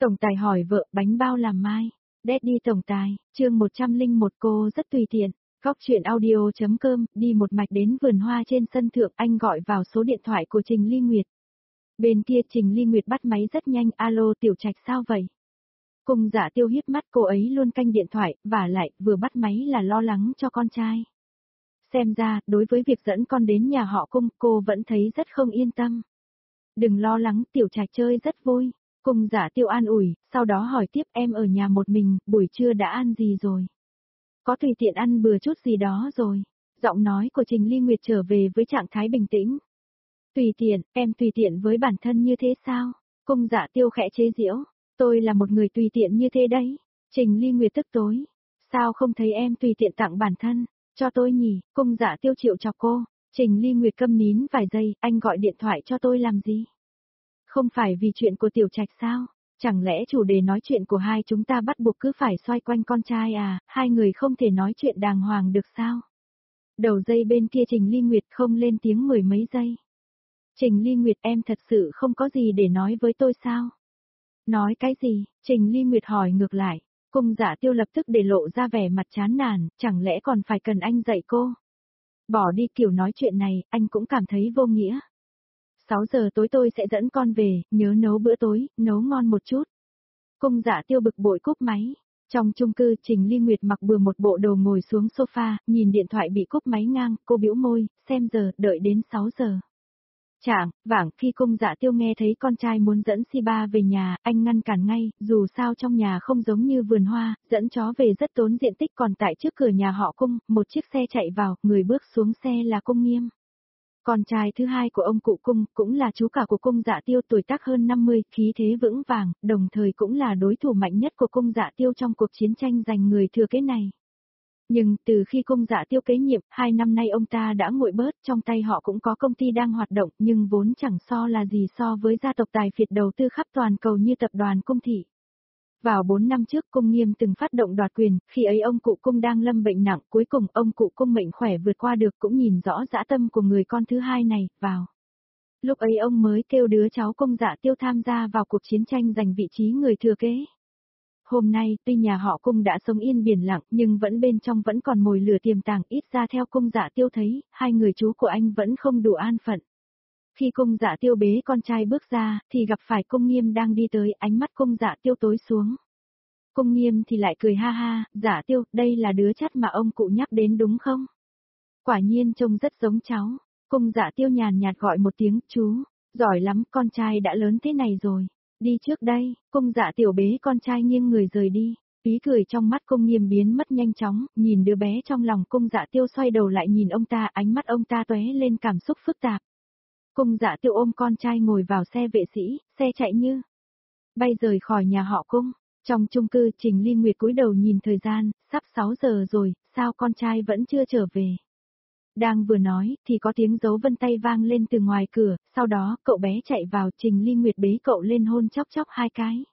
Tổng tài hỏi vợ bánh bao làm mai. Daddy tổng tài, chương 101 cô rất tùy tiện. Góc chuyện audio.com, đi một mạch đến vườn hoa trên sân thượng, anh gọi vào số điện thoại của Trình Ly Nguyệt. Bên kia Trình Ly Nguyệt bắt máy rất nhanh, alo Tiểu Trạch sao vậy? Cung Dạ Tiêu híp mắt, cô ấy luôn canh điện thoại, vả lại vừa bắt máy là lo lắng cho con trai. Xem ra, đối với việc dẫn con đến nhà họ Cung, cô vẫn thấy rất không yên tâm. Đừng lo lắng, Tiểu Trạch chơi rất vui. Cung Dạ Tiêu an ủi, sau đó hỏi tiếp em ở nhà một mình, buổi trưa đã ăn gì rồi? Có tùy tiện ăn bừa chút gì đó rồi. Giọng nói của Trình Ly Nguyệt trở về với trạng thái bình tĩnh. Tùy tiện, em tùy tiện với bản thân như thế sao? Cung Dạ Tiêu khẽ chế giễu, tôi là một người tùy tiện như thế đấy. Trình Ly Nguyệt tức tối, sao không thấy em tùy tiện tặng bản thân, cho tôi nhỉ? Cung Dạ Tiêu chịu chọc cô. Trình Ly Nguyệt câm nín vài giây, anh gọi điện thoại cho tôi làm gì? Không phải vì chuyện của Tiểu Trạch sao? Chẳng lẽ chủ đề nói chuyện của hai chúng ta bắt buộc cứ phải xoay quanh con trai à, hai người không thể nói chuyện đàng hoàng được sao? Đầu dây bên kia Trình Ly Nguyệt không lên tiếng mười mấy giây. Trình Ly Nguyệt em thật sự không có gì để nói với tôi sao? Nói cái gì? Trình Ly Nguyệt hỏi ngược lại. Cung Dạ Tiêu lập tức để lộ ra vẻ mặt chán nản, chẳng lẽ còn phải cần anh dạy cô? Bỏ đi kiểu nói chuyện này, anh cũng cảm thấy vô nghĩa. 6 giờ tối tôi sẽ dẫn con về, nhớ nấu bữa tối, nấu ngon một chút. Cung Dạ Tiêu bực bội cúp máy. Trong chung cư, Trình Ly Nguyệt mặc bừa một bộ đồ ngồi xuống sofa, nhìn điện thoại bị cúp máy ngang, cô bĩu môi, xem giờ, đợi đến 6 giờ. Vảng, khi Cung Dạ Tiêu nghe thấy con trai muốn dẫn Siba về nhà, anh ngăn cản ngay, dù sao trong nhà không giống như vườn hoa, dẫn chó về rất tốn diện tích, còn tại trước cửa nhà họ Cung, một chiếc xe chạy vào, người bước xuống xe là Cung Nghiêm. Con trai thứ hai của ông cụ Cung, cũng là chú cả của Cung Dạ Tiêu, tuổi tác hơn 50, khí thế vững vàng, đồng thời cũng là đối thủ mạnh nhất của Cung Dạ Tiêu trong cuộc chiến tranh giành người thừa kế này. Nhưng từ khi Cung Dạ Tiêu kế nhiệm, 2 năm nay ông ta đã nguội bớt, trong tay họ cũng có công ty đang hoạt động, nhưng vốn chẳng so là gì so với gia tộc tài phiệt đầu tư khắp toàn cầu như tập đoàn Cung Thị. Vào 4 năm trước Cung Nghiêm từng phát động đoạt quyền, khi ấy ông cụ Cung đang lâm bệnh nặng, cuối cùng ông cụ Cung mệnh khỏe vượt qua được, cũng nhìn rõ dã tâm của người con thứ hai này, vào. Lúc ấy ông mới kêu đứa cháu Cung Dạ Tiêu tham gia vào cuộc chiến tranh giành vị trí người thừa kế. Hôm nay, tuy nhà họ Cung đã sống yên biển lặng, nhưng bên trong vẫn còn mồi lửa tiềm tàng, ít ra theo Cung Dạ Tiêu thấy, hai người chú của anh vẫn không đủ an phận. Khi Cung Dạ Tiêu bế con trai bước ra, thì gặp phải Cung Nghiêm đang đi tới, ánh mắt Cung Dạ Tiêu tối xuống. Cung Nghiêm thì lại cười ha ha, Dạ Tiêu, đây là đứa chắt mà ông cụ nhắc đến đúng không? Quả nhiên trông rất giống cháu. Cung Dạ Tiêu nhàn nhạt gọi một tiếng, chú, giỏi lắm, con trai đã lớn thế này rồi. Đi trước đây, Cung Dạ Tiểu bế con trai nghiêng người rời đi. Ý cười trong mắt Cung Nghiêm biến mất nhanh chóng, nhìn đứa bé trong lòng Cung Dạ Tiêu xoay đầu lại nhìn ông ta, ánh mắt ông ta tóe lên cảm xúc phức tạp. Cung Dạ Tiêu ôm con trai ngồi vào xe vệ sĩ, xe chạy như bay rời khỏi nhà họ Cung. Trong chung cư, Trình Ly Nguyệt cúi đầu nhìn thời gian, sắp 6 giờ rồi, sao con trai vẫn chưa trở về? Đang vừa nói, thì có tiếng dấu vân tay vang lên từ ngoài cửa, sau đó, cậu bé chạy vào, Trình Ly Nguyệt bế cậu lên hôn chóc chóc 2 cái.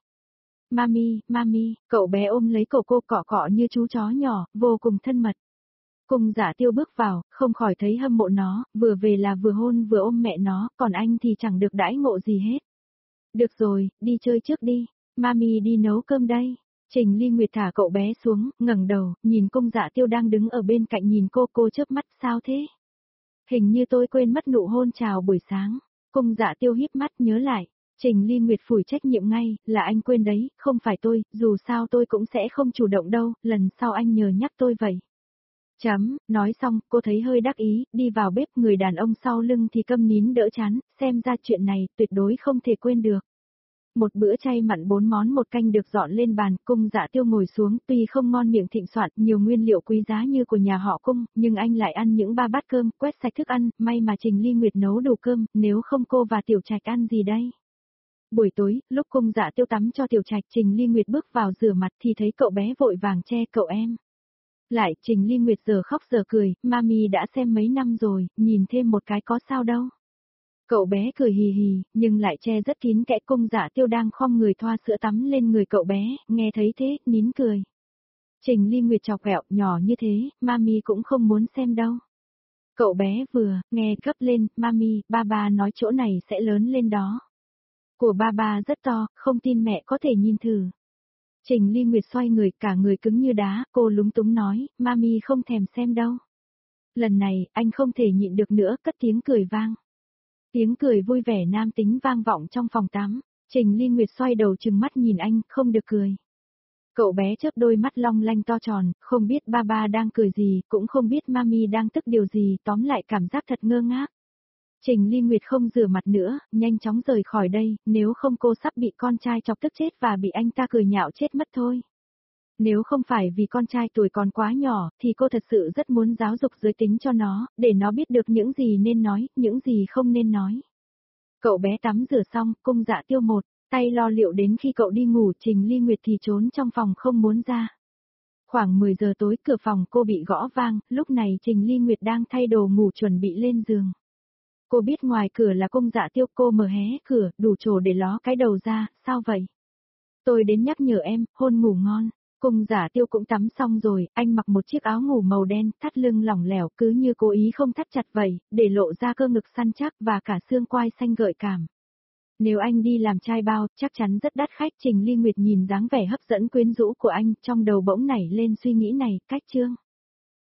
Mami, cậu bé ôm lấy cô cọ cọ như chú chó nhỏ, vô cùng thân mật. Cung Dạ Tiêu bước vào, không khỏi thấy hâm mộ nó, vừa về là vừa hôn vừa ôm mẹ nó, còn anh thì chẳng được đãi ngộ gì hết. Được rồi, đi chơi trước đi, Mami đi nấu cơm đây. Trình Ly Nguyệt thả cậu bé xuống, ngẩng đầu, nhìn Cung Dạ Tiêu đang đứng ở bên cạnh nhìn cô chớp mắt, sao thế? Hình như tôi quên mất nụ hôn chào buổi sáng. Cung Dạ Tiêu híp mắt nhớ lại. Trình Ly Nguyệt phủi trách nhiệm ngay, là anh quên đấy, không phải tôi, dù sao tôi cũng sẽ không chủ động đâu, lần sau anh nhờ nhắc tôi vậy. Nói xong, cô thấy hơi đắc ý, đi vào bếp, người đàn ông sau lưng thì câm nín đỡ chán, xem ra chuyện này tuyệt đối không thể quên được. Một bữa chay mặn 4 món một canh được dọn lên bàn, Cung Dạ Tiêu ngồi xuống, tuy không ngon miệng thịnh soạn, nhiều nguyên liệu quý giá như của nhà họ Cung, nhưng anh lại ăn những 3 bát cơm, quét sạch thức ăn, may mà Trình Ly Nguyệt nấu đủ cơm, nếu không cô và Tiểu Trạch ăn gì đây? Buổi tối, lúc Cung Dạ Tiêu tắm cho Tiểu Trạch, Trình Ly Nguyệt bước vào rửa mặt thì thấy cậu bé vội vàng che cậu em. Lại, Trình Ly Nguyệt giờ khóc giờ cười, Mami đã xem mấy năm rồi, nhìn thêm một cái có sao đâu. Cậu bé cười hì hì, nhưng lại che rất kín kẽ. Cung Dạ Tiêu đang khom người thoa sữa tắm lên người cậu bé, nghe thấy thế, nín cười. Trình Ly Nguyệt chọc ghẹo, nhỏ như thế, Mami cũng không muốn xem đâu. Cậu bé vừa, nghe cấp lên, Mami, ba nói chỗ này sẽ lớn lên đó. Của ba rất to, không tin mẹ có thể nhìn thử. Trình Ly Nguyệt xoay người, cả người cứng như đá, cô lúng túng nói, mami không thèm xem đâu. Lần này, anh không thể nhịn được nữa, cất tiếng cười vang. Tiếng cười vui vẻ nam tính vang vọng trong phòng tắm. Trình Ly Nguyệt xoay đầu trừng mắt nhìn anh, không được cười. Cậu bé chớp đôi mắt long lanh to tròn, không biết ba đang cười gì, cũng không biết mami đang tức điều gì, tóm lại cảm giác thật ngơ ngác. Trình Ly Nguyệt không rửa mặt nữa, nhanh chóng rời khỏi đây, nếu không cô sắp bị con trai chọc tức chết và bị anh ta cười nhạo chết mất thôi. Nếu không phải vì con trai tuổi còn quá nhỏ, thì cô thật sự rất muốn giáo dục giới tính cho nó, để nó biết được những gì nên nói, những gì không nên nói. Cậu bé tắm rửa xong, Cung Dạ Tiêu một tay lo liệu đến khi cậu đi ngủ, Trình Ly Nguyệt thì trốn trong phòng không muốn ra. Khoảng 10 giờ tối cửa phòng cô bị gõ vang, lúc này Trình Ly Nguyệt đang thay đồ ngủ chuẩn bị lên giường. Cô biết ngoài cửa là Cung Dạ Tiêu, cô mở hé cửa, đủ chỗ để ló cái đầu ra, sao vậy? Tôi đến nhắc nhở em, hôn ngủ ngon. Cung Dạ Tiêu cũng tắm xong rồi, anh mặc một chiếc áo ngủ màu đen, thắt lưng lỏng lẻo cứ như cố ý không thắt chặt vậy, để lộ ra cơ ngực săn chắc và cả xương quai xanh gợi cảm. Nếu anh đi làm trai bao, chắc chắn rất đắt khách. Trình Ly Nguyệt nhìn dáng vẻ hấp dẫn quyến rũ của anh, trong đầu bỗng nảy lên suy nghĩ này, cách chương.